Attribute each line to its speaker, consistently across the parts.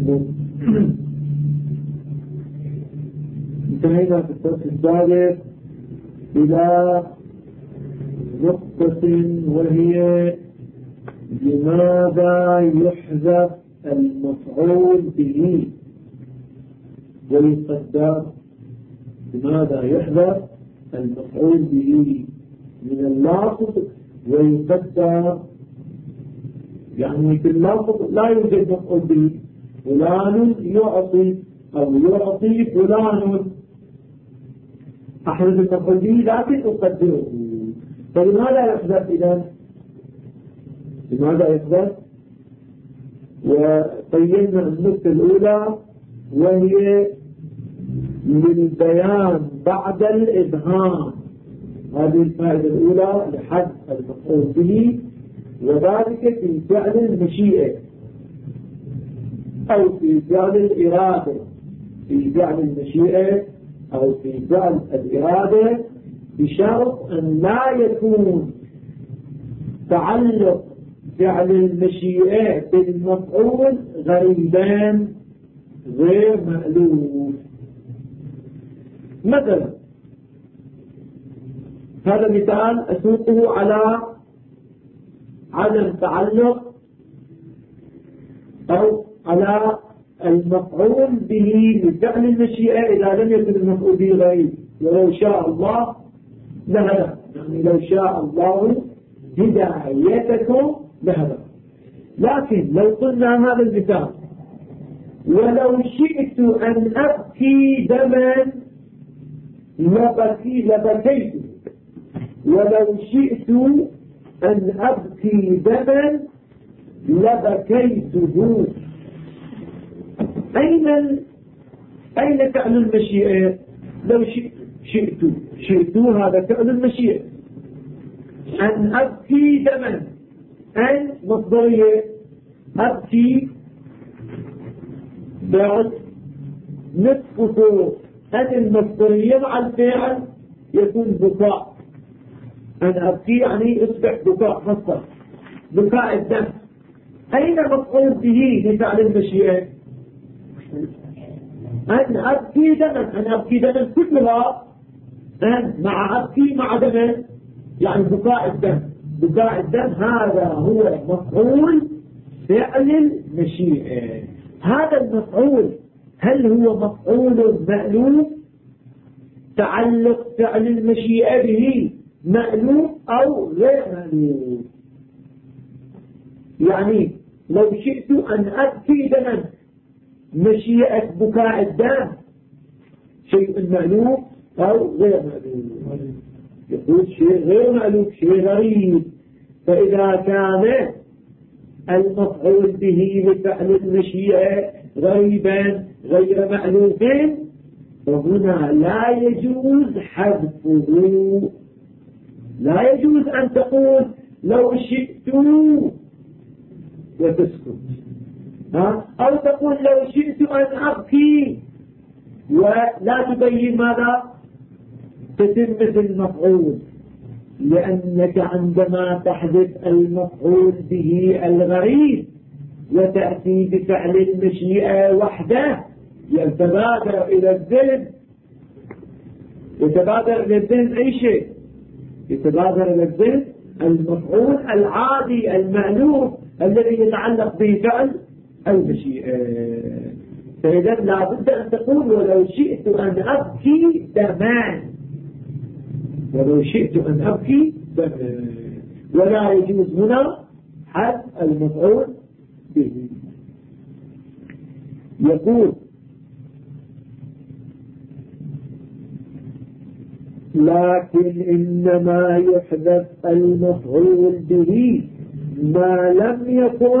Speaker 1: انتهينا في الدرس الثالث إلى نقطة وهي لماذا يحذف المفعول به ويقدر. لماذا يحذف المفعول به من اللفظ ويقدر؟ يعني في اللفظ لا يوجد مفعول به، فلان يعطي أو يعطي فلان، أحذف المفعول به لكن أقدره. فلماذا يحذف إذن؟ لماذا يحذف؟ وبينا النقطة الأولى وهي للبيان بعد الإبهام. هذه الفائدة الأولى لحذف المفعول به، وذلك في فعل المشيئة أو في فعل الإرادة. في فعل المشيئة أو في فعل الإرادة بشرط أن لا يكون تعلق فعل المشيئة بالمفعول غريبان غير مألوف. مثلا هذا مثال أسوقه على عدم تعلق أو على المفعول به لفعل المشيئة إذا لم يكن المفعول به غريب. ولو شاء الله لهدى، يعني لو شاء الله هدايتكم لهدى. لكن لو قلنا هذا المثال ولو شئت أن أبكي دما لبكيت، ولو شئت أن أبكي دما لبكيته. أين فعل المشيئة؟ لو شئت هذا فعل المشيئة. أن أبكي دما، أن مصدرية، أبكي بعد نصف صوت، أن المصدرية مع الفعل يكون بكاء. أن أبكي يعني يصبح بكاء مصدر، بكاء الدم. أين مفعول به لفعل المشيئة؟ أن أبكي دما، أن أبكي دما كلها أن مع أبكي مع دما يعني بكاء الدم. بكاء الدم هذا هو مفعول فعل المشيئة. هذا المفعول هل هو مفعول مألوف تعلق فعل المشيئة به مألوف أو غير مألوف؟ يعني لو شئت أن أبكي دما، مشيئة بكاء الدم شيء مألوف أو غير مألوف؟ يقول شيء غير مألوف، شيء غريب. فإذا كان المفعول به لفعل المشيئة غريبا غير مألوف فهنا لا يجوز حذفه. لا يجوز أن تقول لو شئت وتسكت، أو تقول لو شئت أن أبكي ولا تبين ماذا تتمة المفعول. لأنك عندما تحذف المفعول به الغريب وتأتي بفعل المشيئة وحده يتبادر إلى الذهن. يتبادر إلى الذهن أي شيء؟ يتبادر إلى الذهن المفعول العادي المألوف الذي يتعلق به فعل المشيئة. فإذا لا بد أن تقول ولو شئت أن أبكي دما، ولو شئت أن أبكي دما، ولا يجوز هنا حذف المفعول به. يقول لكن إنما يحذف المفعول به ما لم يكن،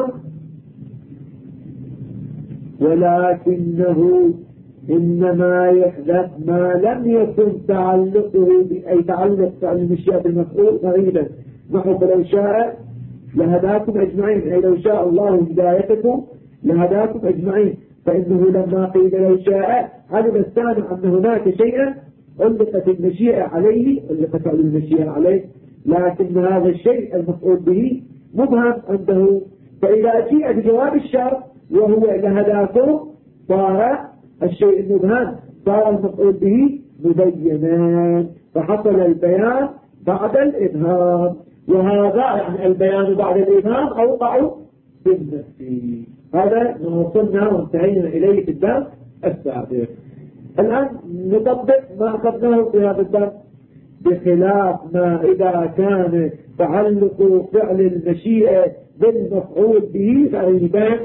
Speaker 1: ولكنه إنما يحذف ما لم يكن تعلقه أي تعلق فعل المشيئة بالمفعول غريبا. نحو فلو شاء لهداكم أجمعين، أي لو شاء الله هدايتكم لهداكم أجمعين. فإنه لما قيل لو شاء علم السامع أن هناك شيئا علقت المشيئة عليه، علقت فعل المشيئة عليه، لكن هذا الشيء المفعول به مبهم عنده. فإذا جيء بجواب الشرط وهو لهداكم صار الشيء المبهم، صار المفعول به مبينا، فحصل البيان بعد الإبهام. وهذا يعني البيان بعد الإبهام أوقع بالنفي. هذا ما وصلنا وانتهينا إليه في الدرس السابق. الآن نطبق ما أخذناه في هذا الدرس، بخلاف ما إذا كان تعلق فعل المشيئة بالمفعول به غريبا،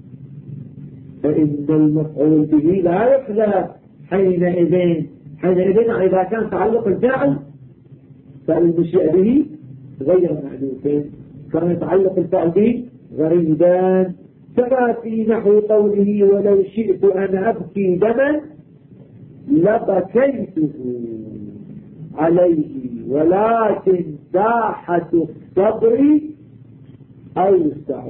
Speaker 1: فإن المفعول به لا يخلف حينئذ إذا كان تعلق الفعل فالمشيئة به غير مألوف، كان يتعلق الفعل به غريبا، كما في نحو قوله ولو شئت أن أبكي دما لبكيته عليه ولكن ساحة الصبر أوسع.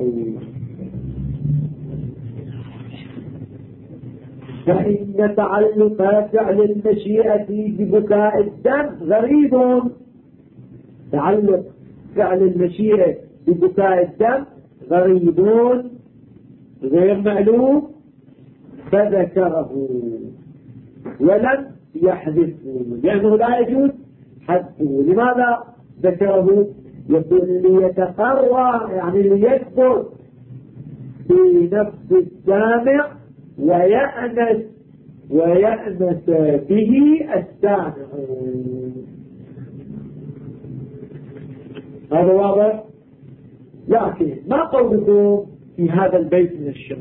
Speaker 1: فإن تعلق فعل المشيئة ببكاء الدم غريب، تعلق فعل المشيئة ببكاء الدم غريب غير مألوف، فذكره ولم يحذفه لأنه لا يجوز حذفه. لماذا ذكره؟ يقول ليتقرر يعني ليثبت في نفس السامع ويأنس به السامع. هذا واضح. لكن ما قولكم في هذا البيت من الشعر؟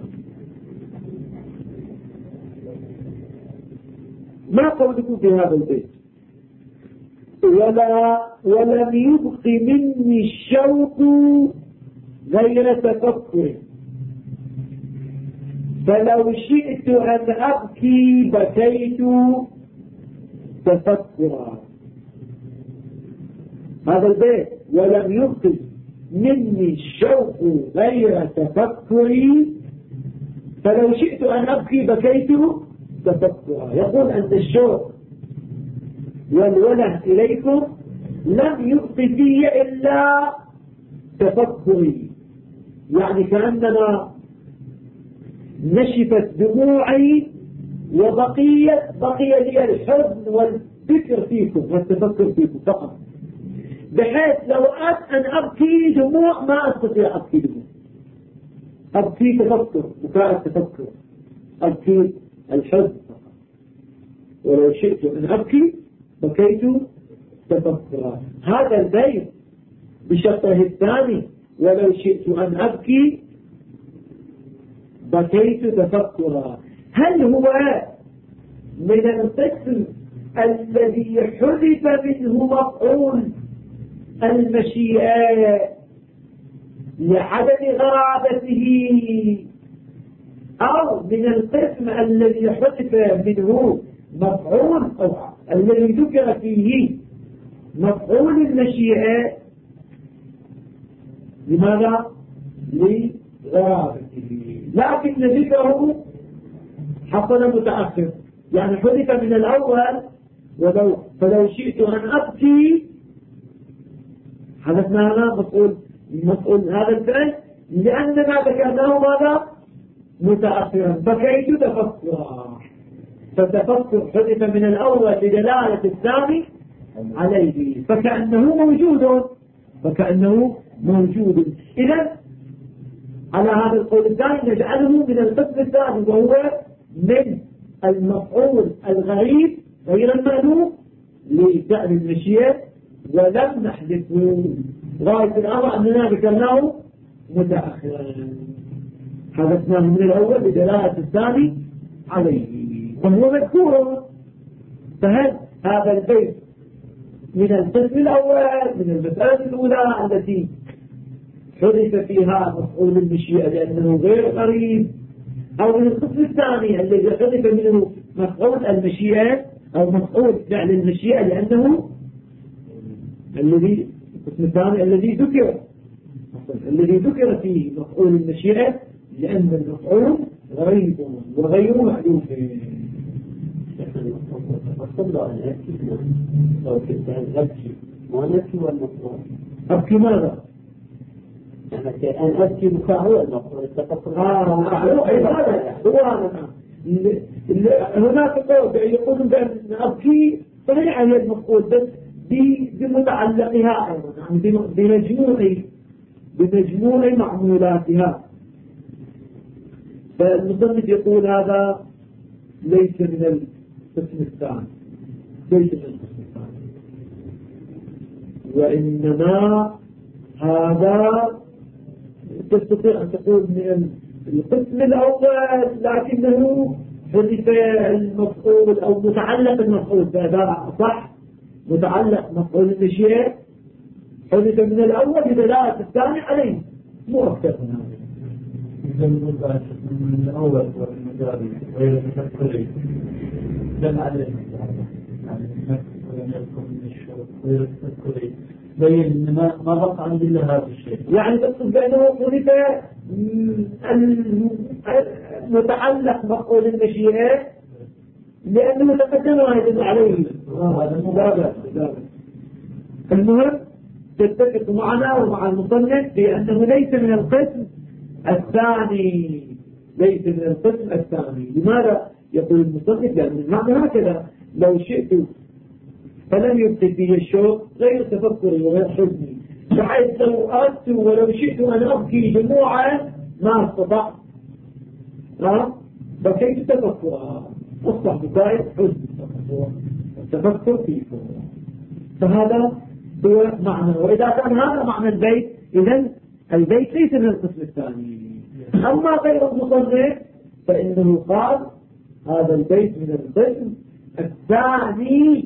Speaker 1: ما قولكم في هذا البيت؟ ولم يبق مني الشوق غير تفكر، فلو شئت أن أبكي بكيت تفكرا. هذا البيت ولم يبق مني الشوق غير تفكري، فلو شئت أن أبكي بكيت تفكرا. يقول أن الشوق والوله إليكم لم يبق في إلا تفكري، يعني كأنما نشفت دموعي بقي لي الحزن والفكر فيكم والتفكر فيكم فقط، بحيث لو أردت أن أبكي دموع ما أستطيع أبكي دموع، أبكي تفكر بكاء التفكر، أبكي الحزن فقط. ولو شئت أن أبكي بكيت تفكرا. هذا البيت بشطره الثاني ولو شئت أن أبكي بكيت تفكرا. هل هو من القسم الذي حذف منه مفعول المشيئة لعدم غرابته، أو من القسم الذي حذف منه مفعول أو الذي ذكر فيه مفعول المشيئة؟ لماذا؟ لغرابته. لكن ذكره حصل متأخر، يعني حذف من الأول. فلو شئت أن أبكي حدثنا هنا مفعول هذا الفعل لأننا ذكرناه ماذا؟ متأخرا، بكيت تفكرا، فالتفكر حذف من الأول لدلالة الثاني عليه، فكأنه موجود. إذا على هذا القول الثاني نجعله من القسم الثاني، وهو من المفعول الغريب غير المألوف لفعل المشيئة، ولم نحذفه. غاية الأمر أننا ذكرناه متأخرا، حذفناه من الأول لدلالة الثاني عليه، وهو مذكور. فهل هذا البيت من القسم الأول من المسألة الأولى التي حذف فيها مفعول المشيئة لأنه غير قريب، أو من القسم الثاني الذي حذف منه مفعول المشيئة أو مفعول فعل المشيئة لأنه القسم الثاني الذي ذكر فيه مفعول المشيئة لأن المفعول غريب وغير محذوف. أبكي ماذا؟
Speaker 2: أن أبكي بكاء هو المفروض التفكر.
Speaker 1: هناك قول يقولون بأن أبكي صحيح هي المفروض بس بمتعلقها أيضا، يعني بمجموع معمولاتها. فالمصنف يقول هذا ليس من القسم الثاني، ليس من القسم الثاني، وإنما هذا تستطيع أن تقول من القسم الأول، لكنه حذف المفعول أو متعلق المفعول، فهذا صح، متعلق مفعول الشيء حذف من الأول بدلالة الثاني عليه، مو أكثر من هذا.
Speaker 2: إذا من الأول والمجاري غير تفكري دل عليه يعني يكون من الشروط غير تفكري بين ما بقى عند الله هذا الشيء،
Speaker 1: يعني تقصد بأنه حذف المتعلق مفعول المشيئة لأنه تقدم واحد عليه. المهم تتفق معنا ومع المصنف بأنه ليس من القسم الثاني، ليس من القسم الثاني. لماذا يقول المصنف؟ لأن المعنى هكذا: لو شئت فلم يبقي فيه الشوق غير تفكري وغير حزني، بحيث لو أردت ولو شئت أن أبكي جموعا ما استطعت، بكيت تفكرها، أصبح بكاية حزن تفكر فيه. فهذا هو معنى. وإذا كان هذا معنى البيت، إذن البيت ليس من القسم الثاني. أما غير المصنف فإنه قال هذا البيت من القسم الثاني،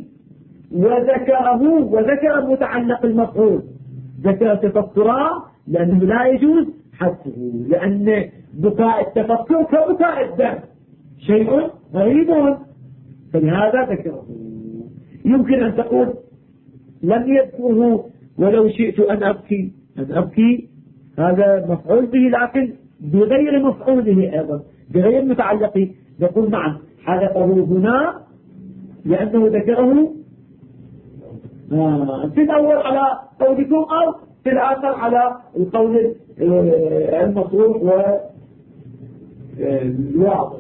Speaker 1: وذكر متعلق المفعول، ذكر تفكرا لأنه لا يجوز حذفه، لأن بكاء التفكر كبكاء الدم شيء غريب، فلهذا ذكره. يمكن أن تقول لم يذكره ولو شئت أن أبكي هذا مفعول به، لكن بغير مفعوله أيضا، بغير متعلقه. نقول نعم حذفه هنا لأنه ذكره في الأول على قولكم أو في الآخر على القول المصروف والواضح.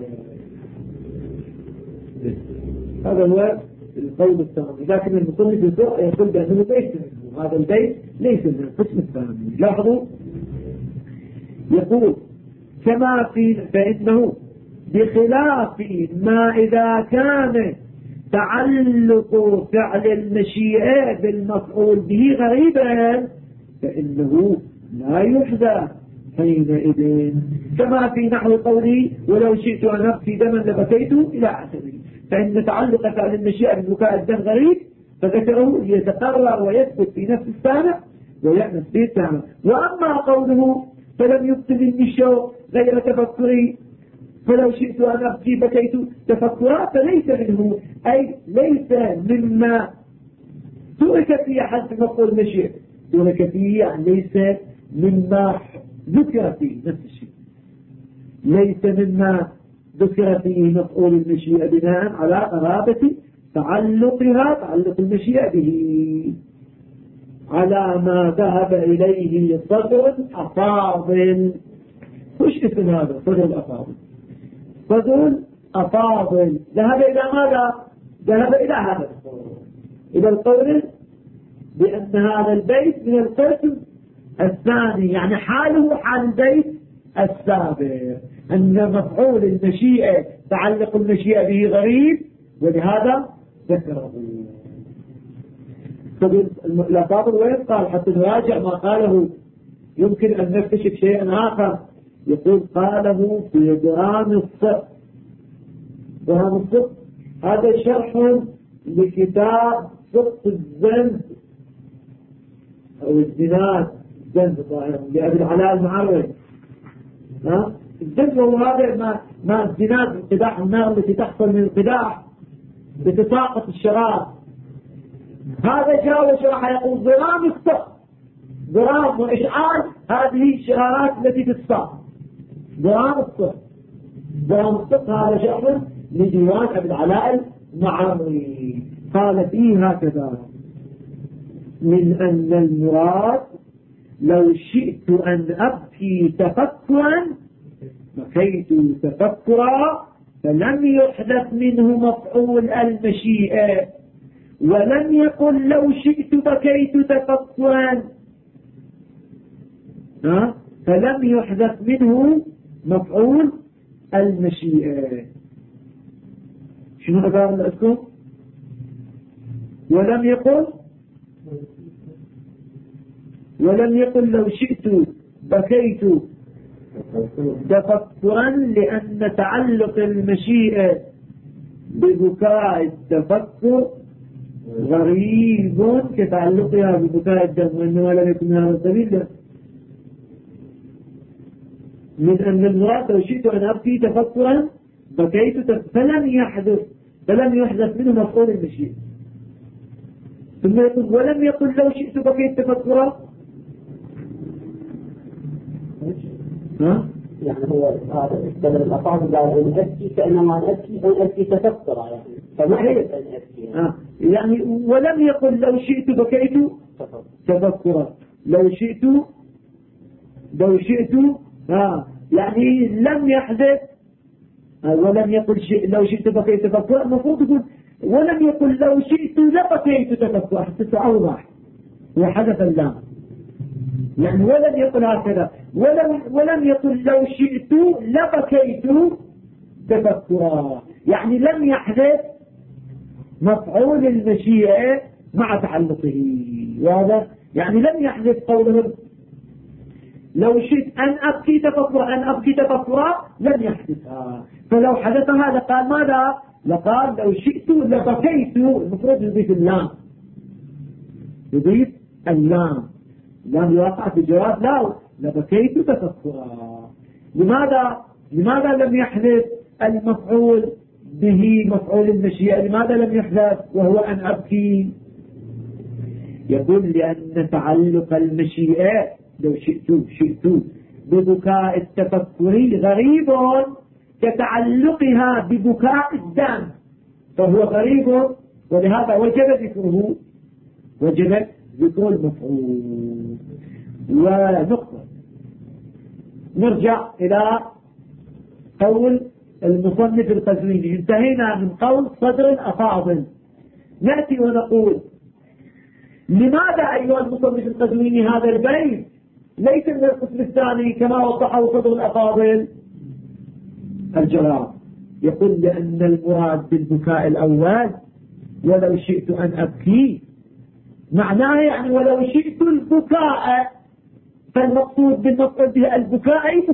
Speaker 1: هذا هو القول الثاني. لكن المصنف يقول بأنه ليس منه، هذا البيت ليس من القسم الثاني. لاحظوا يقول كما فإنه بخلاف ما إذا كان تعلق فعل المشيئة بالمفعول به غريبا فإنه لا يحذف حينئذ، كما في نحو قولي ولو شئت أن أبكي دما لبكيت إلى آخره. فإن تعلق فعل المشيئة ببكاء الدم غريب، فذكره يتقرر ويثبت في نفس السامع ويأنس به السامع. وأما قوله فلم يبطل الشوق غير تفكري فلو شئت أن أبكي بكيت تفكرا، فليس منه، أي ليس مما ترك فيه حذف مفعول المشيئة، ترك فيه يعني ليس مما ذكر فيه نفس الشيء، ليس مما ذكر فيه مفعول المشيئة بناء على قرابة تعلق المشيئة به، على ما ذهب إليه صدر الأفاضل. وش اسم هذا صدر الأفاضل؟ صدر الأفاضل ذهب إلى ماذا؟ ذهب إلى هذا القول، إلى القول بأن هذا البيت من القسم الثاني، يعني حاله حال البيت السابق، أن مفعول المشيئة تعلق المشيئة به غريب، ولهذا ذكره. الأفاضل وين قال حتى نراجع ما قاله، يمكن أن نكتشف شيئا آخر. يقول قاله في درام الصف. درام الصف هذا شرح لكتاب صف الزند أو الزناد، الزند لأبي العلاء المعروي. الزند هو هذا ما الزناد، انقداح النار التي تحصل من القداح بتساقط الشراب. هذا جاء وشرح يقول ضرام الصف، ضرام وإشعار هذه الشرارات التي تتساقط. ضرام الصف، ضرام الصف هذا شرح لديوان أبي العلاء المعروي. قال فيه هكذا: من أن المراد لو شئت أن أبكي تفكرا بكيت تفكرا، فلم يحدث منه مفعول المشيئة. ولم يقل لو شئت بكيت تفكرا، فلم يحدث منه مفعول المشيئة. شنو قال لكم؟ ولم يقل لو شئت بكيت تفكرا، لأن تعلق المشيئة ببكاء التفكر غريب كتعلقها ببكاء الدم، وإنما لم يكن هذا السبيل من أن المراد لو شئت أن أبكي تفكرا بكيت فلم يحدث منه مفعول المشيئة. ثم يقول ولم يقل لو شئت بكيت تفكرا.
Speaker 3: يعني هو استدل الأفعال قال أن أبكي كأنما أبكي تفكرا، يعني فما هي أن أبكي
Speaker 1: يعني ولم يقل لو شئت بكيت تفكرا. لو شئت يعني لم يحدث. ولم يقل لو شئت بكيت تفكرا، المفروض يقول ولم يقل لو شئت لبكيت تفكرا حتى تعوضح وحدث اللام. يعني ولم يقل هكذا، ولم يقل لو شئت لبكيت تفكرا، يعني لم يحدث مفعول المشيئة مع تعلقه. وهذا يعني لم يحدث قولهم لو شئت أن أبكي تفكرا لم يحدثها. فلو حدثها لقال ماذا؟ لقال لو شئت لبكيت. المفروض يضيف اللام لم يوقع في الجواب لا لبكيت تفكرا. لماذا لم يحدث المفعول به مفعول المشيئة؟ لماذا لم يحدث وهو أن أبكي؟ يقول لأن تعلق المشيئة لو شئت ببكاء التفكر غريب كتعلقها ببكاء الدم، فهو غريب، ولهذا وجب ذكر المفعول. ونقطة نرجع إلى قول المصنف القزويني. انتهينا من قول صدر الأفاضل، نأتي ونقول لماذا أيها المصنف القزويني هذا البيت ليس من القسم الثاني كما وضحه صدر الأفاضل؟ الجواب يقول لأن المراد بالبكاء الأول ولو شئت أن أبكي معناه يعني ولو شئت البكاء، فالمقصود بالمفعول به البكاء أي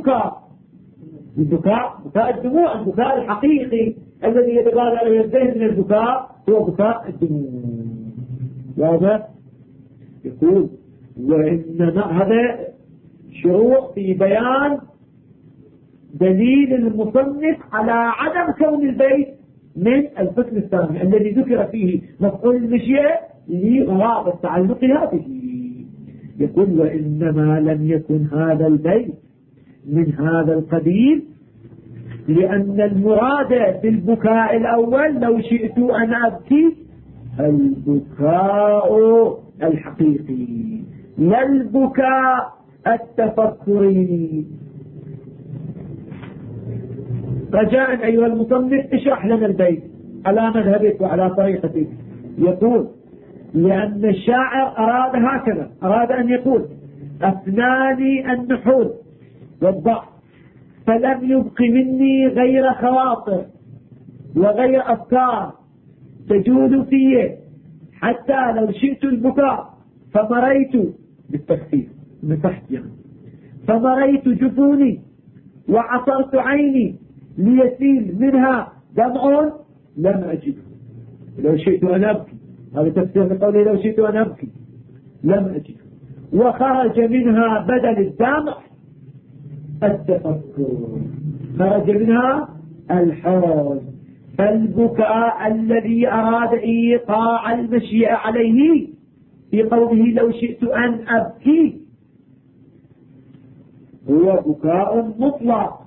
Speaker 1: بكاء الدموع، البكاء الحقيقي الذي يتبادر إلى الذهن من البكاء هو بكاء الدموع. وهذا يقول وإنما هذا شروع في بيان دليل المصنف على عدم كون البيت من القسم الثاني الذي ذكر فيه مفعول المشيئة لغرابة تعلقها به. يقول وإنما لم يكن هذا البيت من هذا القبيل لأن المراد بالبكاء الأول لو شئت أن أبكي البكاء الحقيقي لا البكاء التفكري. رجاء أيها المصنف اشرح لنا البيت على مذهبك وعلى طريقتك. يقول لأن الشاعر أراد هكذا، أراد أن يقول أفناني النحول والضعف فلم يبق مني غير خواطر وغير أفكار تجول فيه حتى لو شئت البكاء فمريت بالتخفيف من تحت يعني فمريت جفوني وعصرت عيني ليسيل منها دمع لم أجده. لو شئت أن أبكي، هذا تفسير لقوله لو شئت أن أبكي لم أجده، وخرج منها بدل الدمع التفكر، خرج منها الحزن. فالبكاء الذي أراد إيقاع المشيئة عليه في قوله لو شئت أن أبكي هو بكاء مطلق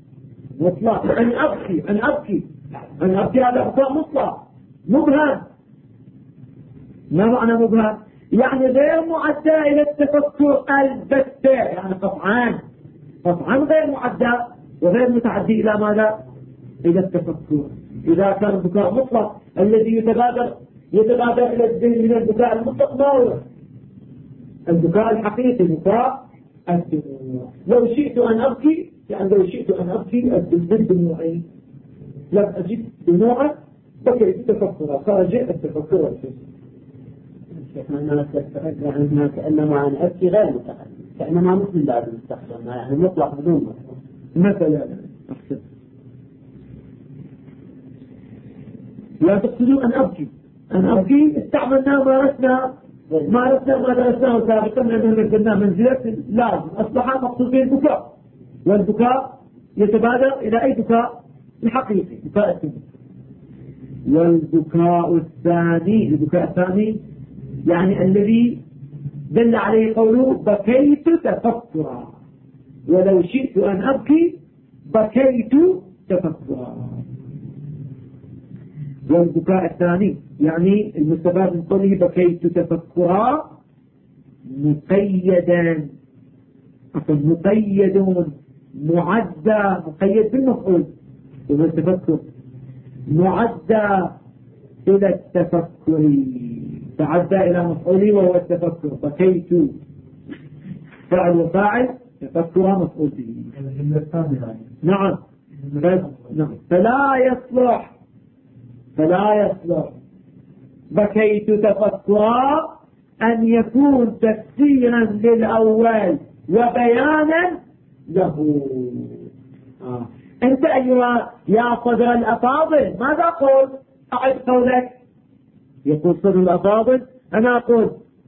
Speaker 1: أن أبكي هذا بكاء مطلق مبهم. ما معنى مبهم؟ يعني غير معدى إلى التفكر البتة، يعني قطعا غير معدى وغير متعدي إلى ماذا؟ إلى التفكر. إذا كان البكاء مطلق الذي يتبادر إلى الذهن من البكاء المطلق ما هو؟ البكاء الحقيقي، بكاء الدموع. لو شئت أن أبكي، يعني لو شئت أن أبكي بالدموعي لم أجد دموعا بكيت تفكرا، خرج التفكر والحزن.
Speaker 3: يعني كأنما أن أبكي غير متقدم، كأنما مثل بعد المستقبل، يعني مطلق بدون
Speaker 1: مثلا. لا تقصدوا أن أبكي استعملنا ما درسناه سابقا لأنه نزلنا منزلة لازم أصبح مقصود به البكاء، والبكاء يتبادر إلى أي بكاء؟ الحقيقي، بكاء الدموع. والبكاء الثاني يعني الذي دل عليه قوله بكيت تفكرا، ولو شئت أن أبكي بكيت تفكرا. والبكاء الثاني يعني المستفاد من قوله بكيت تفكرا مقيد معدى، مقيد بالمفعول وهو التفكر، معدى إلى التفكر، تعدى إلى مفعوله وهو التفكر. بكيت فعل وفاعل، تفكر مفعول به. نعم. فلا يصلح بكيت تفكرا أن يكون تفسيرا للأول وبيانا له. أنت أيها يا صدر الأفاضل ماذا قول؟ أعد قولك. يقول صدر الأفاضل أنا أقول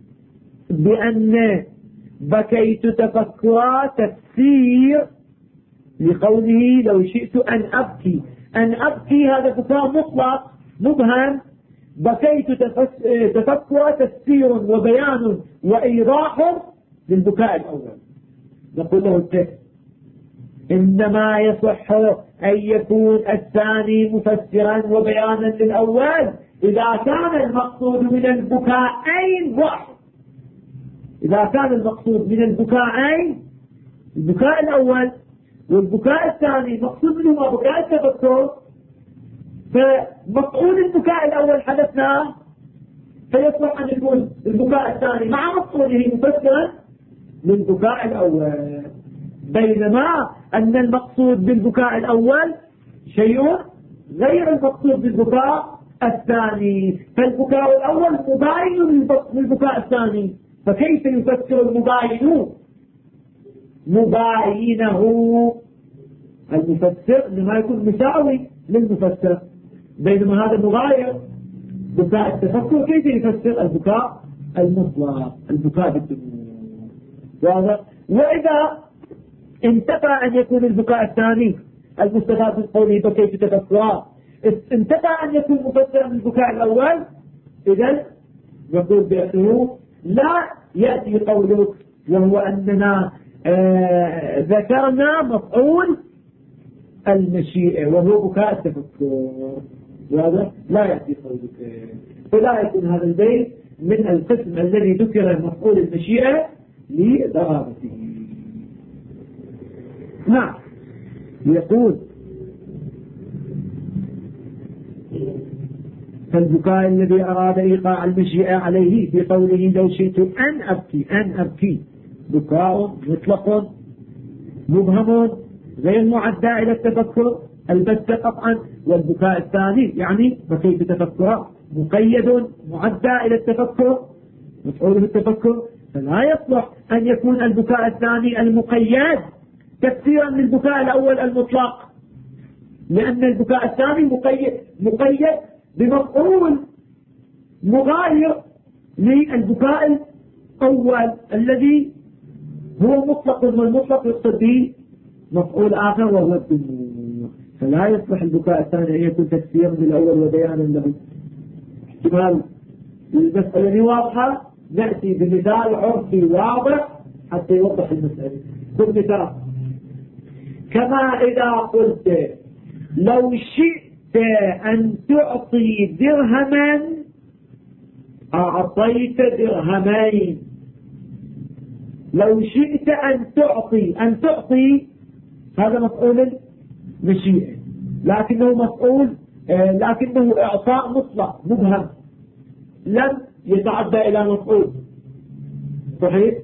Speaker 1: بأن بكيت تفكرا تفسير لقوله لو شئت أن أبكي هذا بكاء مطلق مبهم، بكيت تفكرا تفسير وبيان وإيضاح للبكاء الأول. نقول له التفسير إنما يصح أن يكون الثاني مفسرا وبيانا للأول إذا كان المقصود من البكاءين واحد. إذا كان المقصود من البكاءين البكاء الأول والبكاء الثاني مقصود منهما بكاء التفكر، فمفعول البكاء الأول حدثنا، فيصلح أن يكون البكاء الثاني مع مفعوله مفسرا للبكاء الأول، بينما أن المقصود بالبكاء الأول شيء غير المقصود بالبكاء الثاني، فالبكاء الأول مباين للبكاء الثاني، فكيف يفسر المباين مباينه؟ المفسر لما يكون مساوي للمفسر، بينما هذا مغاير. بكاء التفكر كيف يفسر البكاء المطلق، البكاء بالدموع. وإذا انتفى أن يكون البكاء الثاني المستفاد من قوله بكيت تفكرا انتفى أن يكون مفسرا من البكاء الأول، إذن يقول بأنه لا يأتي قولك وهو أننا ذكرنا مفعول المشيئة وهو بكاء التفكر، هذا لا يأتي قولك، فلا يكون هذا البيت من القسم الذي ذكر مفعول المشيئة لضرابته. نعم. يقول فالبكاء الذي أراد إيقاع المشيئة عليه في قوله لو شئت أن أبكي بكاء مطلق مبهم غير معدى إلى التفكر البتة قطعا. والبكاء الثاني يعني بكيت تفكرا مقيد معدى إلى التفكر مفعوله التفكر، فلا يصلح أن يكون البكاء الثاني المقيد تفسيرا للبكاء الأول المطلق، لأن البكاء الثاني مقيد بمفعول مغاير للبكاء الأول الذي هو مطلق، والمطلق يقصد به مفعول آخر وهو الدموع، فلا يصلح البكاء الثاني أن يكون تفسيرا للأول وبيانا له. احتمال المسألة واضحة، نأتي بمثال عرفي واضح حتى يوضح المسألة. بالمثال كما إذا قلت لو شئت أن تعطي درهما أعطيت درهمين. لو شئت أن تعطي هذا مفعول مشيئة، لكنه إعطاء مطلق مبهم لم يتعدى إلى مفعول. صحيح؟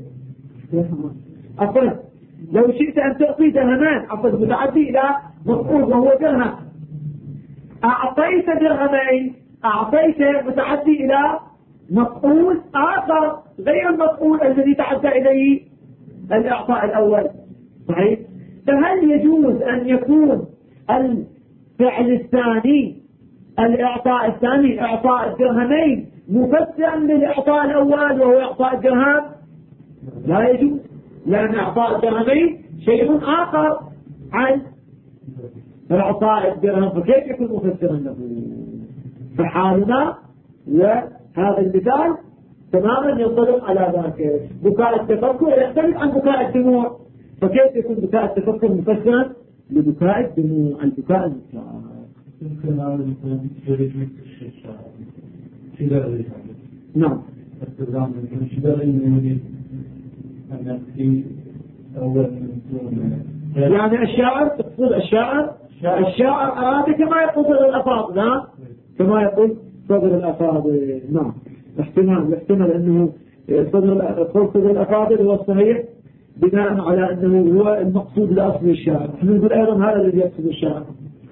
Speaker 1: أفضل لو شئت أن تعطي درهمان أفضل متعدي إلى مفعول وهو درهم. أعطيت درهمين، أعطيت متعدي إلى مفعول آخر غير المفعول الذي تعدى إليه الإعطاء الأول. صحيح؟ فهل يجوز أن يكون الفعل الثاني الإعطاء الثاني إعطاء الدرهمين مفسرا للإعطاء الأول وهو إعطاء الدرهم؟ لا يجوز، لأن إعطاء الدرهمين شيء آخر عن إعطاء الدرهم، فكيف يكون مفسرا له؟ فحالنا وهذا المثال تماما ينطبق على ذاك. بكاء التفكر يختلف عن بكاء الدموع، فكيف يكون بكاء التفكر مفسرا لبكاء الدموع البكاء المطلق؟
Speaker 2: يمكن هذا يكون شريك الشيء شداري.
Speaker 1: نعم.
Speaker 2: التزام يمكن شداري يريد أن يأتي أول من دون.
Speaker 1: يعني الشاعر تقصد الشاعر أراد كما يقول صدر الأفاضل، لا كما يقول صدر الأفاضل. نعم. احتمال أنه صدر الأفاضل هو الصحيح بناء على أنه هو المقصود لأصل الشاعر. نحن نقول أيضا هذا الذي يقصد الشاعر.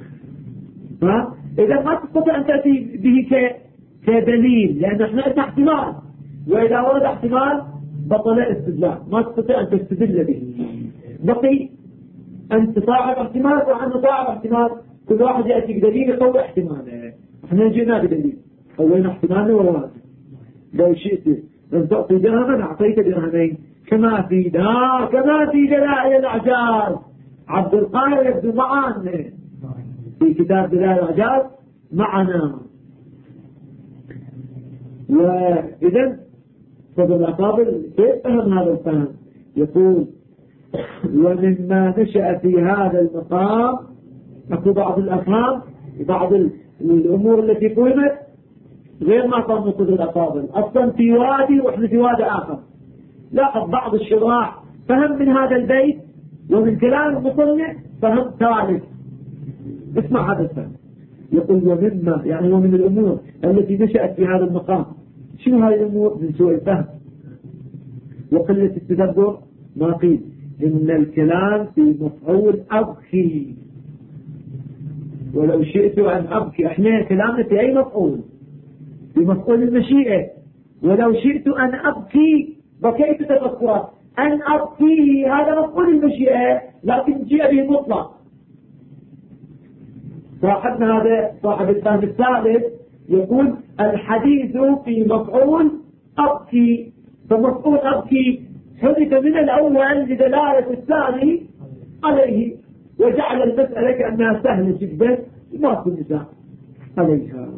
Speaker 1: إذا ما تستطيع أن تأتي به كدليل، لأن احنا احتمال، وإذا ورد احتمال بطل استدلال، ما تستطيع أن تستدل به. بقي أنت صاحب احتمال وعنه صاحب احتمال، كل واحد يأتي بدليل يقوي احتماله. احنا جينا بدليل قوينا احتمالنا وواجب. لو شئت أن تعطي درهما أعطيت درهمين كما في دلائل الأعجاز. عبد القاهر يبدو معنا في كتاب دلائل الأعجاز معنا. وإذا صدر الأفاضل كيف فهم هذا الفهم؟ يقول ومما نشأ في هذا المقام أكو بعض الأفهام بعض الأمور التي قلت غير ما قام صدر الأفاضل أصلا في وادي وإحنا في وادي آخر. لاحظ بعض الشراح فهم من هذا البيت ومن كلام المصنع فهم ثالث. اسمع هذا الفهم. يقول ومما يعني ومن الأمور التي نشأت في هذا المقام. شنو هذه الأمور؟ من سوء الفهم وقلة التدبر. ما قيل إن الكلام في مفعول أبكي، ولو شئت أن أبكي. احنا كلامنا في أي مفعول؟ في مفعول المشيئة. ولو شئت أن أبكي بكيت تفكرات. أن أبكي هذا مفعول المشيئة لكن جاء به مطلق. صاحبنا هذا صاحب الفهم الثالث يقول الحديث في مفعول أبكي، فمفعول أبكي حدث من الأول لدلالة الثاني عليه وجعل المسألة كأنها سهلة جدا ما كل نزاع عليها.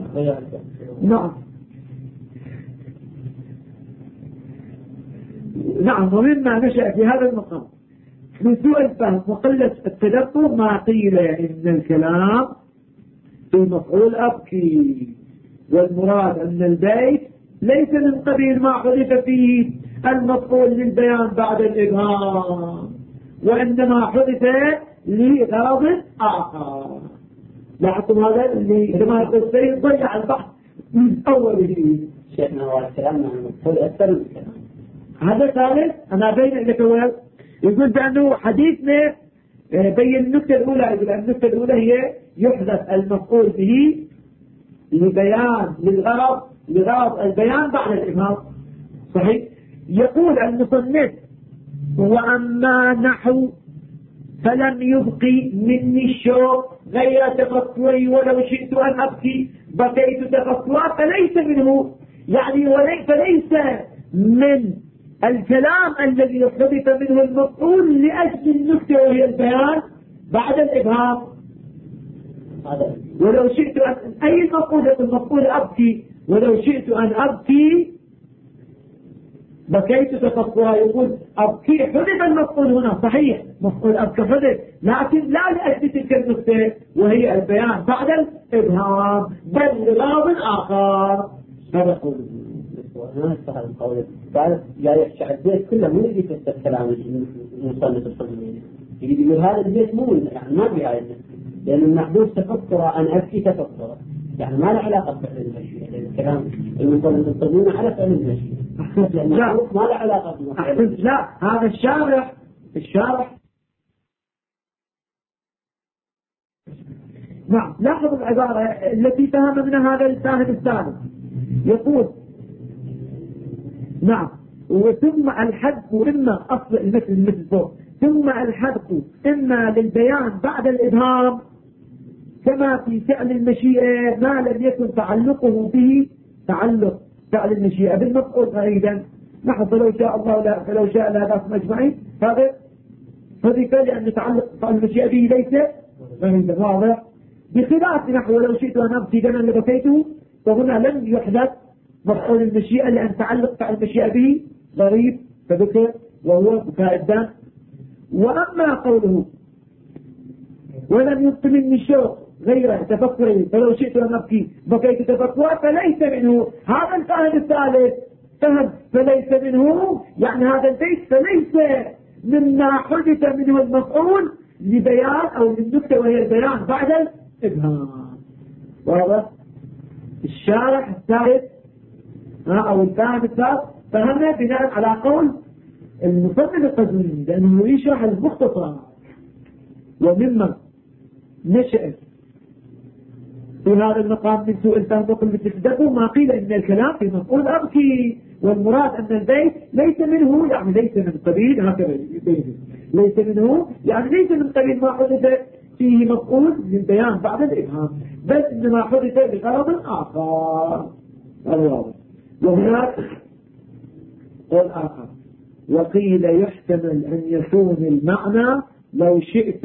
Speaker 1: نعم. ومما نشأ في هذا المقام من سوء الفهم وقلة التدبر ما قيل إن الكلام في مفعول أبكي، والمراد أن البيت ليس من قبيل ما حدث فيه المفعول للبيان بعد الإبهام، وإنما حدث لغرض آخر. لاحظتم هذا اللي كما يقول السيد ضيع البحث من أوله.
Speaker 3: شيخنا هو الكلام عن المفعول أكثر من الكلام.
Speaker 1: هذا ثالث أنا بين لك يقول بأنه حديثنا بين النكتة الأولى. يقول النكتة الأولى هي يحدث المفعول به لبيان لغرض البيان بعد الإبهام. صحيح. يقول المصنف وأما نحو فلم يبقي مني الشوق غير تفكري ولو شئت أن أبكي بكيت تفكرا، فليس منه يعني فليس من الكلام الذي حدث منه المفعول لأجل النكتة وهي البيان بعد الإبهام. ولو شئت أن أي المفعول أبكي ولو شئت أن أبكي بكيت تفكرا. يقول أبكي حدث المفعول هنا صحيح مفعول أبكي حدث، لكن لا لأجل تلك النكتة وهي البيان بعد الإبهام بل لغرض آخر. هذا قوله.
Speaker 3: وأنا أستطيع القول بعد جاي يحكي على البيت كله مو يجي يفسر كلام المصنف الصدري يجي يقول هذا البيت مو يعني ما في هاي لأن المحدود تفكر أن أبكي تفكر يعني ما له علاقة بفعل المشي لأن الكلام المصنف الصدري على فعل المشي
Speaker 1: لا
Speaker 3: ما له علاقة
Speaker 1: بالمشي. لا هذا الشارح نعم. لاحظ العبارة التي فهم منها هذا الفاهم الثالث يقول نعم وثم الحذف إما أصل المثل فوق ثم الحذف إما للبيان بعد الإبهام كما في فعل المشيئة ما لم يكن تعلقه به تعلق فعل المشيئة بالمفعول غريبا نحن فلو شاء الله لا فلو شاء لا بأس مجمعين هذا لأن تعلق فعل المشيئة به ليس غريبا واضح بخلاف نحو لو شئت أن أبكي دما لبكيته فهنا لم يحدث مفعول المشيئة لأن تعلق فعل المشيئة به غريب فذكر وهو بكاء الدم. وأما قوله ولم يبق مني الشوق غير تفكري فلو شئت أن أبكي بكيت تفكرا فليس منه هذا الفهم الثالث فهم فليس منه يعني هذا البيت فليس مما حدث منه المفعول لبيان أو للنكتة وهي البيان بعد الإبهام. واضح الشارح الثالث أو الفهم الثالث فهمنا بناء على قول المصنف القزويني لأنه يشرح المختصر ومما نشأ في هذا المقام من سوء الفهم وقل بتفدقوا ما قيل إن الكلام في مفعول أبكي والمراد أن البيت ليس منه يعني ليس من قبيل هكذا ليس منه يعني ليس من قبيل ما حدث فيه مفعول للبيان بعد الإبهام بل إنما حدث بغرض آخر الواضح. وهناك قول آخر وقيل يحتمل أن يكون المعنى لو شئت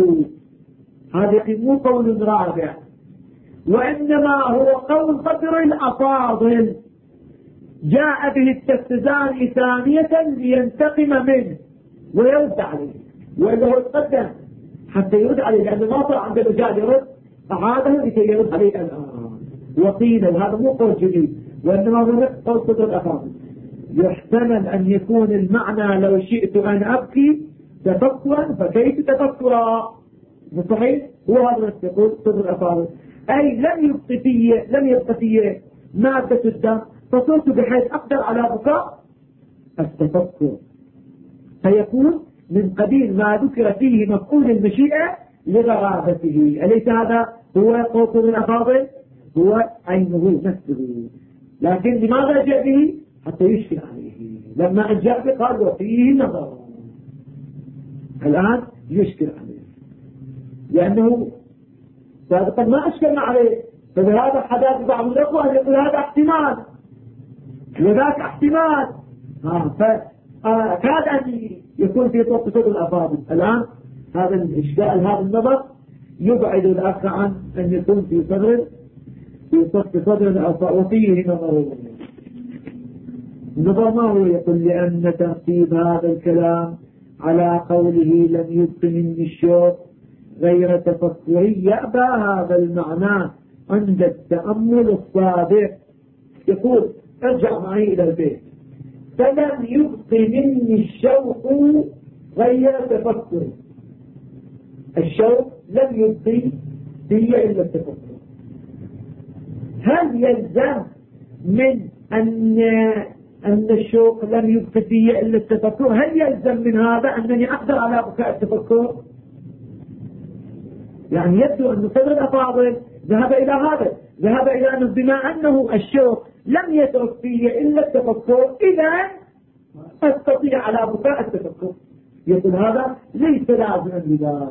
Speaker 1: هذا مو قول رابع وإنما هو قول قدر الأفاضل جاء به التستزاني ثانية لينتقم منه ويرد عليه وإذا هو تقدم حتى يرد عليه لأنه ما طلع عند الرجال يرد أعاده لكي يرد عليه الآن. وقيل وهذا مو قول جديد وإنما هو نفس قول قدر الأفاضل يحتمل أن يكون المعنى لو شئت أن أبكي تفكرا فكيف تفكرا صحيح هو هذا يقول قدر الأفاضل أي لم يبق فيه مادة الدم فصرت بحيث أقدر على بكاء التفكر فيكون من قبيل ما ذكر فيه مفعول المشيئة لغرابته. أليس هذا هو قول الأفاضل هو عينه نفسه لكن لماذا جاء به حتى يشكل عليه لما أن جاء به قال وفيه نظر الآن يشكل عليه لأنه سابقا ما أشكلنا عليه فبهذا حدث بعض الأخوة يقول هذا احتمال وذاك احتمال فكاد أن يكون في طرق صدر الأفاضل. الآن هذا الإشكال هذا النظر يبعد الأخ عن أن يكون في صدر الأفاضل وفيه نظر. النظر ما هو يقول لأن ترتيب هذا الكلام على قوله لم يبق مني الشوق غير تفكري يأبى هذا المعنى عند التأمل الصادق. يقول ارجع معي إلى البيت فلم يبق مني الشوق غير تفكري الشوق لم يبق فيه إلا التفكر. هل يلزم من أن الشوق لم يبق فيه إلا التفكر هل يلزم من هذا أنني أقدر على بكاء التفكر؟ يعني يبدو أن صدر الأفاضل ذهب إلى هذا ذهب إلى أنه بما أنه الشوق لم يترك فيه إلا التفكر إذا أستطيع على بكاء التفكر. يقول هذا ليس لازما بذا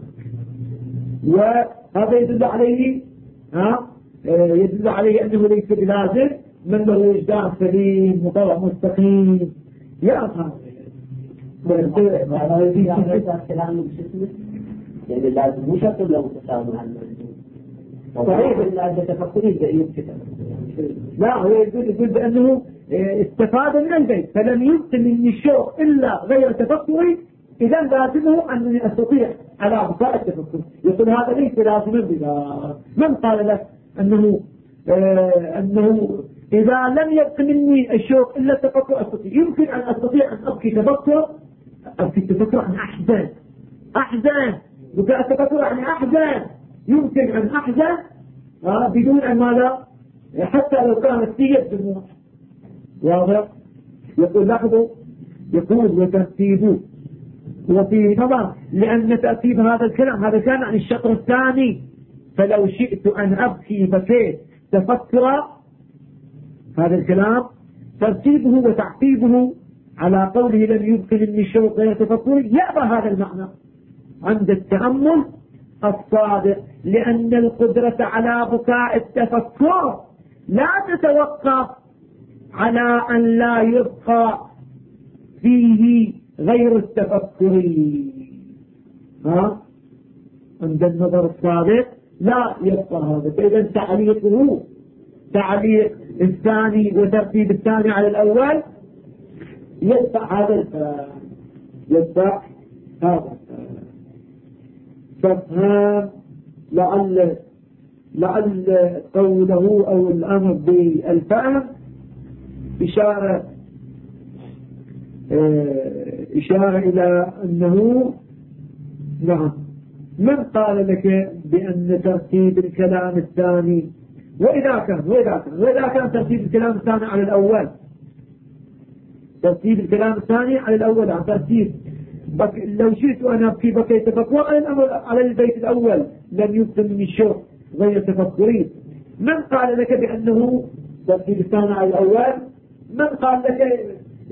Speaker 1: وهذا يدل عليه أنه ليس بلازم من له وجدان سليم وطلع مستقيم يأخذ
Speaker 3: يعني لازم مو شرط لو تساوي مع صحيح إلا تفكري يبكي
Speaker 1: لا هو يقول بأنه استفاد من البيت فلم يبق مني الشوق إلا غير تفكري إذا لازمه أنني أستطيع على بكاء التفكر. يقول هذا ليس لازم بذا من قال لك أنه إذا لم يبق مني الشوق إلا التفكر أستطيع، يمكن أن أستطيع أن أبكي تفكر، أبكي التفكر عن أحزن بكاء التفكر عن أحزن، يمكن أن أحزن بدون أن ماذا، حتى لو كانت فيه الدموع. واضح؟ يقول لاحظوا، يقول وترتيبه وفي نظر، لأن ترتيب هذا الكلام هذا كان عن الشطر الثاني، فلو شئت أن أبكي بكيت تفكر، هذا الكلام ترتيبه وتعقيبه على قوله لم يبق مني الشوق غير تفكر يأبى هذا المعنى عند التأمل الصادق، لأن القدرة على بكاء التفكر لا تتوقف على أن لا يبقى فيه غير التفكر. عند النظر الصادق لا يبقى هذا. فإذا تعليق الثاني وترتيب الثاني على الأول يدفع هذا فافهام. لعل قوله أو الأمر بالفهم إشارة إلى أنه نعم. من قال لك بأن ترتيب الكلام الثاني وإذا كان ترتيب الكلام الثاني على الأول، ترتيب الكلام الثاني على الأول عن ترتيب لو شئت أن أبكي بكيت تفكر على البيت الأول لم يبق مني الشوق غير تفكري. من قال لك بأنه ترتيب الثاني على الأول؟ من قال لك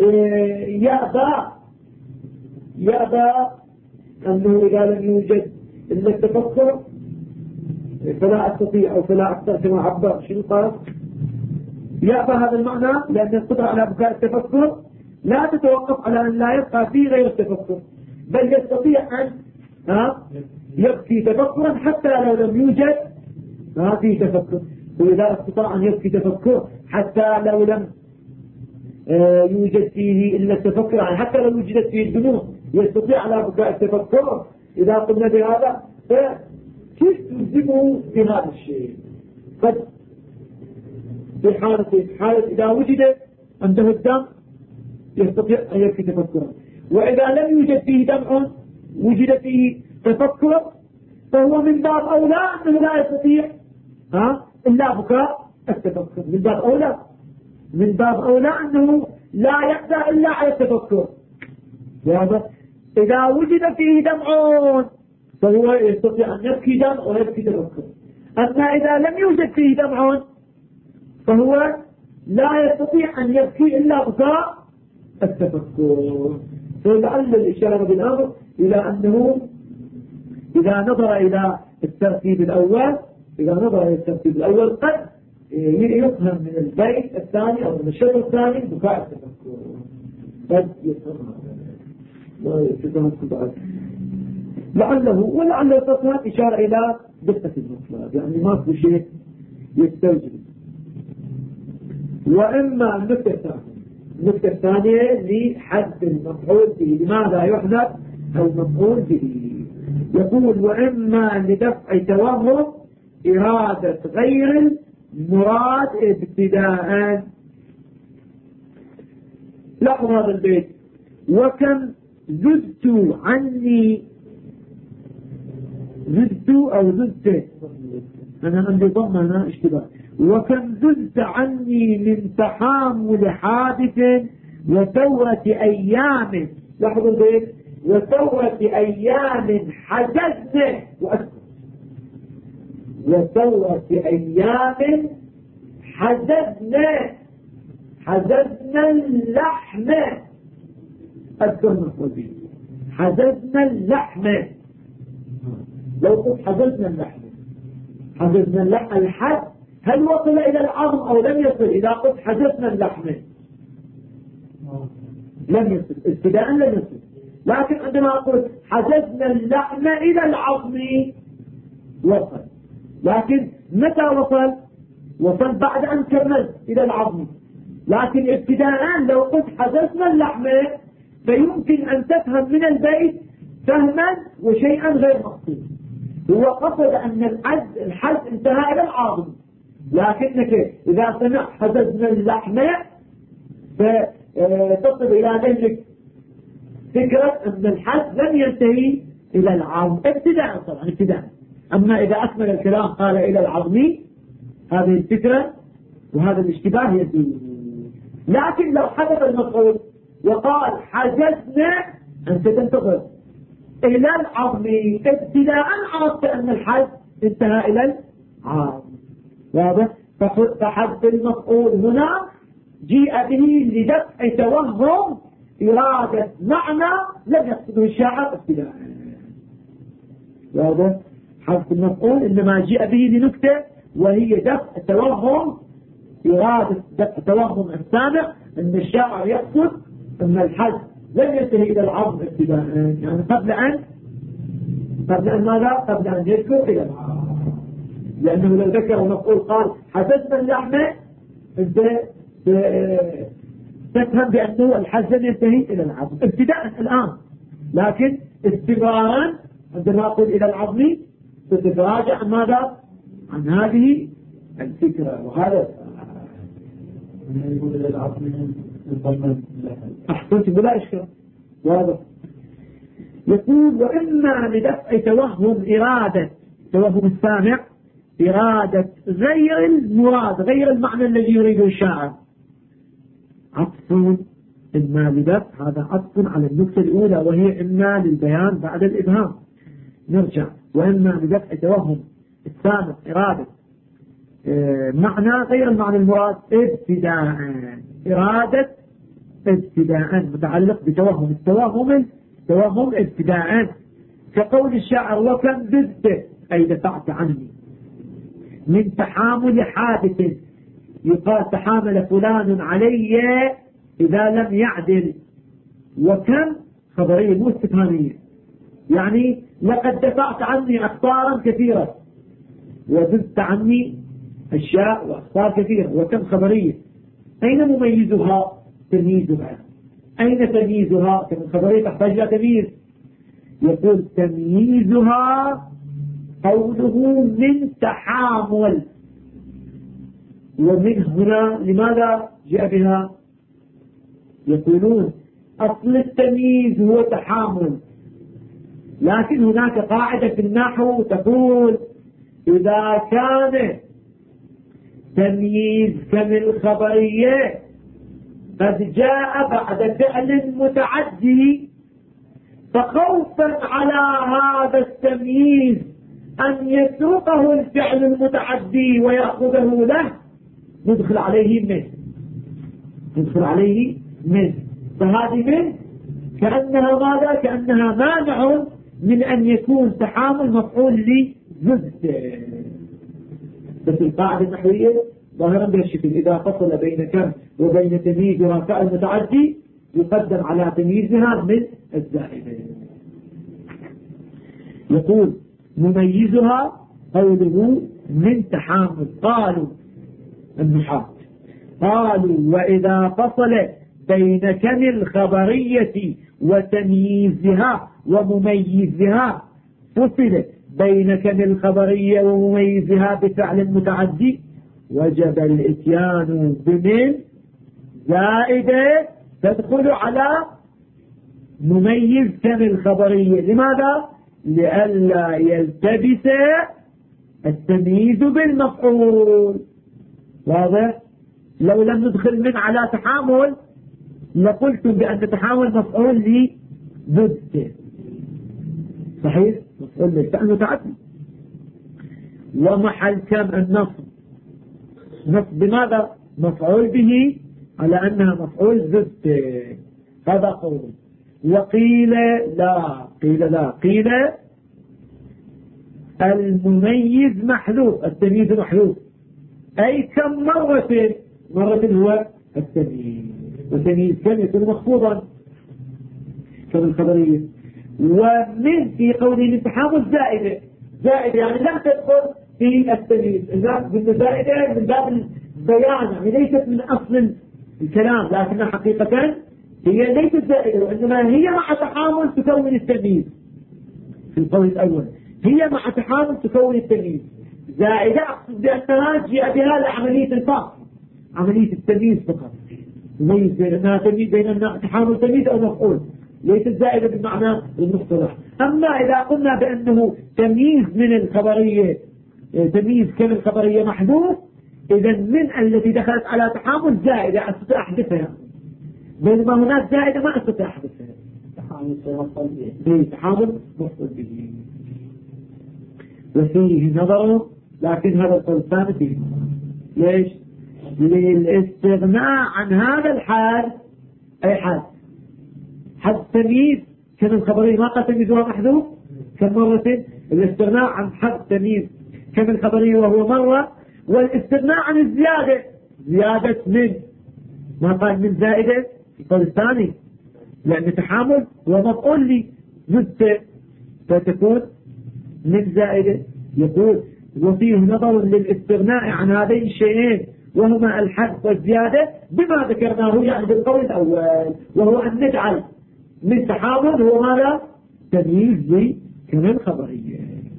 Speaker 1: يأبى أنه إذا لم يوجد إلا التفكر فلا أستطيع أو فلا أقدر كما عبر؟ شنو قال؟ يأبى هذا المعنى، لأن القدرة على بكاء التفكر لا تتوقف على أن لا يبقى فيه غير التفكر، بل يستطيع أن يبكي تفكرا حتى لو لم يوجد فيه تفكر. وإذا استطاع أن يبكي تفكر حتى لو لم يوجد فيه إلا التفكر، يعني حتى لو وجدت فيه الدموع يستطيع على بكاء التفكر. إذا قلنا بهذا كيف تلزمه بهذا الشيء؟ قد في حالة إذا وجد عنده الدم يستطيع أن يبكي تفكرا، وإذا لم يوجد فيه دمع وجد فيه تفكر فهو من باب أولى أنه لا يستطيع إلا بكاء التفكر. من باب أولى أنه لا يقدر إلا على التفكر. إذا وجد فيه دمع فهو يستطيع أن يبكي دمع ويبكي تفكر. أما إذا لم يوجد فيه دمع فهو لا يستطيع أن يبكي إلا بكاء التفكر. فلعل الإشارة بالأمر إلى أنه إذا نظر إلى الترتيب الأول قد يفهم من البيت الثاني أو من الشطر الثاني بكاء التفكر، قد يفهم لعله ولعل التفهم إشارة إلى دقة المطلب، يعني ما في شيء يستوجب. وإما النكتة الثانية لحد المفعول به، لماذا يحذف المفعول به؟ يقول وإما لدفع توهم إرادة غير المراد ابتداء. لاحظ هذا البيت: وكم زدت عني، زدت أنا عندي ضمة هنا اشتباه، وكم زدت عني من تحامل حادث وثورة أيام. لاحظوا البيت: وثورة أيام حجزنا وثورة أيام حجزنا اللحم. أذكر مفردين: حجزنا اللحم. لو قلت حجزنا اللحم الحد هل وصل إلى العظم أو لم يصل؟ إذا قلت حجزنا اللحم لم يصل ابتداء، لم يصل. لكن عندما أقول حجزنا اللحم إلى العظم وصل. لكن متى وصل بعد أن كملت إلى العظم. لكن ابتداء لو قلت حجزنا اللحم فيمكن أن تفهم من البيت فهما وشيئا غير مقصود. هو قصد أن الحد انتهى إلى العظم، لكنك إذا سمعت حززنا اللحم فتصل إلى ذلك فكرة أن الحد لم ينتهي إلى العظم ابتداء طبعا ابتداء. أما إذا أكمل الكلام قال إلى العظم هذه الفكرة وهذا الاشتباه يزول. لكن لو حدث المفعول وقال حجزنا أنت تنتظر إلى العظم ابتداء عرفت أن الحد انتهى إلى العظم. واضح؟ فحد المفعول هنا جيء به لدفع توهم إرادة معنى لم يقصده الشاعر ابتداء. واضح؟ حد المفعول إنما جيء به لنكتة وهي دفع توهم إرادة دفع توهم السامع أن الشاعر يقصد أن الحد لم ينتهي إلى العظم ابتداء، يعني قبل أن ماذا؟ قبل أن يذكر إلى العظم. لأنه لو ذكر المفعول قال حدثنا اللحمة أنت تفهم بأنه الحد لم ينتهي إلى العظم ابتداء الآن، لكن استمرارا عندما أقول إلى العظم تتراجع عن ماذا؟ عن هذه الفكرة. وهذا
Speaker 2: يقول إلى العظم
Speaker 1: أحسنت بلا إشكال. واضح. يقول وإما لدفع توهم إرادة توهم السامع إرادة غير المراد غير المعنى الذي يريده الشاعر. عطف إما لدفع هذا عطف على النكتة الأولى وهي إما للبيان بعد الإبهام. نرجع وإما لدفع توهم السامع إرادة معنى غير المعنى المراد ابتداء. إرادة ابتداء متعلق بتوهم التوهم ابتداء، كقول الشاعر وكم ذبت أي دفعت عني من تحامل حادث. يقال تحامل فلان علي إذا لم يعدل. وكم خبرية مو استفهامية، يعني لقد دفعت عني أخطارا كثيرة وذبت عني أشياء وأخطار كثيرة. وكم خبرية أين مميزها؟ تمييزها. أين تمييزها؟ كم خبرية تحتاج إلى تمييز. يقول تمييزها قوله من تحامل. ومن هنا لماذا جاء بها؟ يقولون أصل التمييز هو تحامل، لكن هناك قاعدة في النحو تقول إذا كان تمييز كالخبرية قد جاء بعد فعل متعدي فخوفا على هذا التمييز أن يتركه الفعل المتعدي ويأخذه له ندخل عليه من فهذه من كأنها ماذا؟ كأنها مانع من أن يكون تحامل مفعول لزد. بس القاعدة النحوية ظاهرا بهالشكل إذا فصل بين كم وبين تمييزها فعل متعدي يقدم على تمييزها من الزائدة. يقول مميزها قوله من تحامل. قالوا النحاة قالوا وإذا فصل بين كم الخبرية وتمييزها ومميزها فصل بين كم الخبرية ومميزها بفعل متعدي وجب الاتيان بمن زائدة تدخل على مميز كم الخبرية. لماذا؟ لئلا يلتبس التمييز بالمفعول. واضح؟ لو لم ندخل من على تحامل لقلتم بأن تحامل مفعول لضد. صحيح؟ مفعول للفعل متعدي. ومحل كم النصب بماذا؟ مفعول به على أنها مفعول ضد. هذا قول. وقيل لا قيل المميز محذوف التمييز محذوف أي كم مرة هو التمييز. والتمييز كم يكون مخفوضا كم الخبرية. ومن في قوله التحامل زائدة يعني لم تدخل في التمييز. زائدة من باب البيان يعني ليست من أصل الكلام، لكنها حقيقة هي ليست زائدة وإنما هي مع تحامل تكون التمييز. في القول الأول هي مع تحامل تكون التمييز، زائدة أقصد بأنها جاء بها لعملية الفصل، عملية التمييز فقط، تميز بين تحامل تمييز أو مفعول، ليست زائدة بالمعنى المصطلح. أما إذا قلنا بأنه تمييز من الخبرية، تمييز كم الخبرية محذوف، إذا من التي دخلت على تحامل زائدة أستطيع أحذفها، بينما هناك زائدة ما أستطيع أحذفها. تحامل مفعول به. وفيه نظر، لكن هذا القول ثابت فيه. ليش؟ للاستغناء عن هذا الحال، أي حد تمييز كم الخبرية ما قد تمييزها محذوف كم مرة، الاستغناء عن حد تمييز كم الخبرية وهو مرة، والاستغناء عن الزيادة، زيادة من ما قال من زائدة في القول الثاني، لأن تحامل ومفعول لي زدت فتكون من زائدة. يقول وفيه نظر للاستغناء عن هذين الشيئين وهما الحذف والزيادة بما ذكرناه يعني بالقول الأول، وهو أن نجعل من تحامل هو ماذا؟ تمييز لكم خبرية.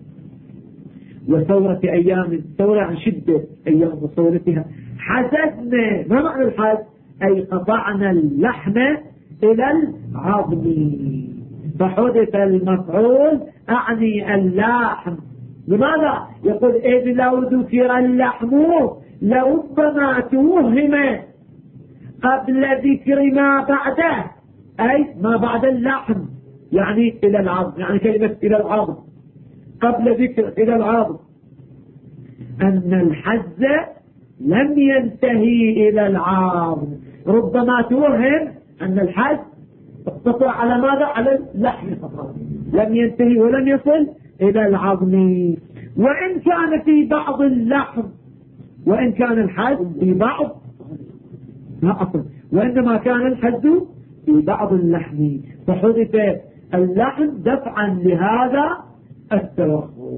Speaker 1: وثورة أيام، ثورة عن شدة أيام وثورتها، حسدنا، ما معنى الحد؟ أي قطعنا اللحم إلى العظم، فحدث المفعول أعني اللحم. لماذا؟ يقول إذ لو ذكر اللحم لربما توهم قبل ذكر ما بعده، أي ما بعد اللحم يعني إلى العظم، يعني كلمة إلى العظم قبل ذكر إلى العظم، أن الحز لم ينتهي إلى العظم، ربما توهم أن الحز اقتصر على ماذا؟ على اللحم فقط، لم ينتهي ولم يصل إلى العظم. وإن كان في بعض اللحم، وإن كان الحز في بعض لا أصل، وإنما كان الحز في بعض اللحم، فحذف اللحم دفعا لهذا التوخر.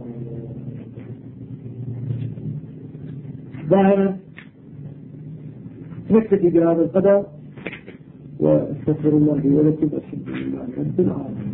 Speaker 1: ظاهرا نكتفي بهذا القدر، واستغفر الله لي ولكم، الحمد لله رب العالمين.